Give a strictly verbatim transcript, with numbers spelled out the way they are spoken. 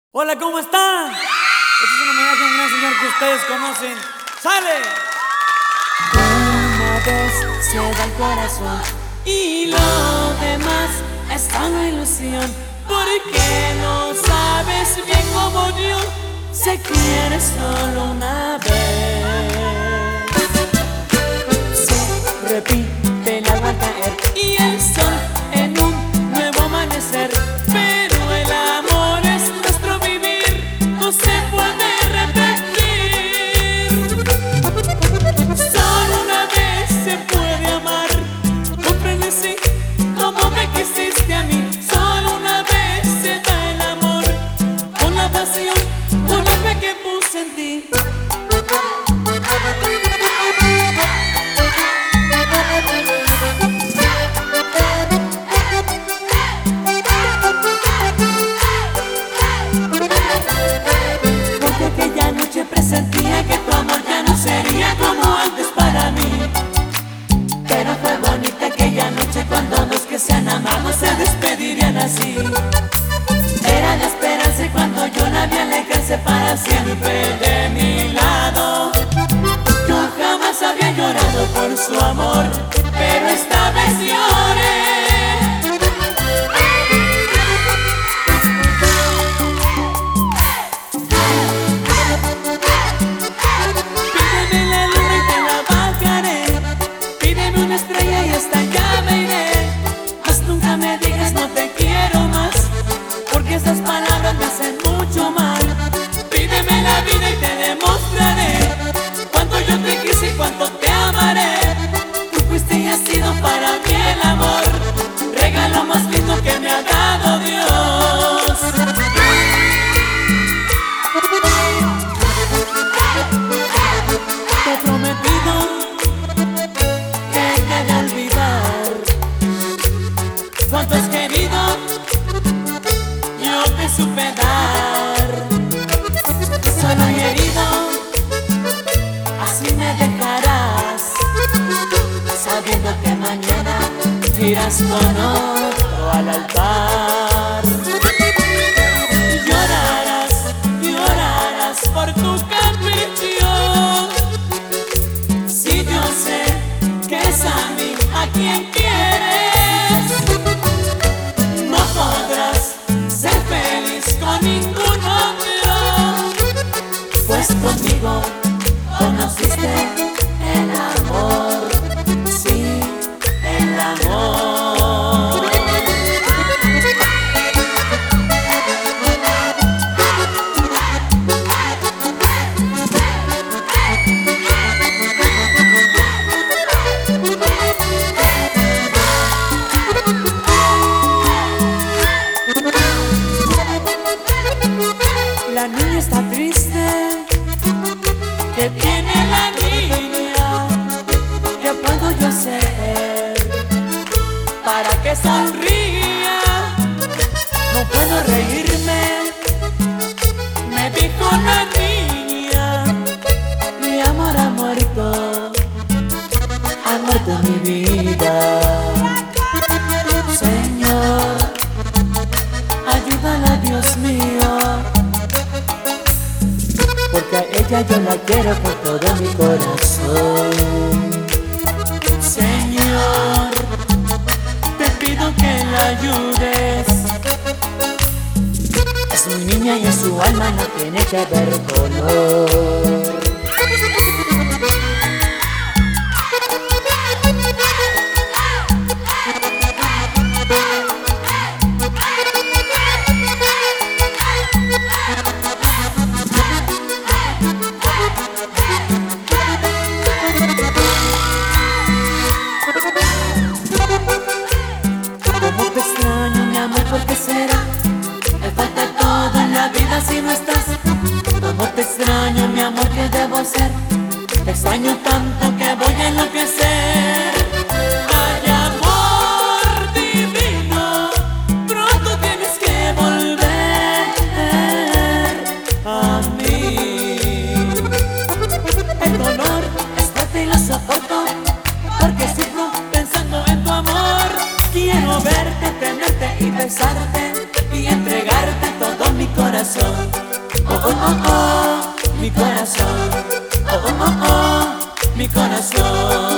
Hola, ¿cómo están? Este es un homenaje a un gran señor que ustedes conocen. ¡Sale! Una vez se da el corazón y lo demás es solo ilusión. Porque no sabes bien como yo se quiere solo una vez. Se repite el agua al caer y el sol en un nuevo amanecer. Pero el amor es nuestro vivir, no se puede repetir. Solo una vez se puede amar, comprende sí, como me quisiste a mí. Solo una vez se da el amor, con la pasión, con la fe que puse en ti. Presentía que tu amor ya no sería como antes para mí. Pero fue bonita aquella noche cuando los que se han amado se despedirían así. Era la esperanza y cuando yo la vi alejarse para siempre de mi lado. Yo jamás había llorado por su amor, pero esta vez lloré. Esas palabras me hacen mucho mal. Pídeme la vida y te demostraré cuánto yo te quise y cuánto te amaré. Tú fuiste y has sido para mí el amor, regalo más lindo que me ha dado Dios. Te he prometido que te de olvidar cuánto has querido, yo te supe dar. Solo y herido, así me dejarás, sabiendo que mañana irás con otro al altar. Llorarás, llorarás por tu capricho. Si yo sé que es a mí a quien quieres, no podrás ser feliz con ningún otro, pues conmigo conociste el amor, sí, el amor. La niña está triste, ¿qué tiene la niña? ¿Qué puedo yo hacer para que sonría? No puedo reírme, me dijo la niña. Mi amor ha muerto, ha muerto mi vida. Señor, ayúdala, Dios mío, porque a ella yo la quiero con todo mi corazón. Señor, te pido que la ayudes. Es mi niña y en su alma no tiene que haber color. ¿Por qué será? Me falta todo en la vida si no estás. Cómo te extraño, mi amor, ¿qué debo ser? Te extraño tanto que voy a enloquecer. Ay, amor divino, pronto tienes que volver a mí. El dolor es fuerte y lo soporto, porque sigo pensando en tu amor. Quiero verte, tenerte y besarte y entregarte todo mi corazón. mi corazón, oh, oh, oh, oh, mi corazón.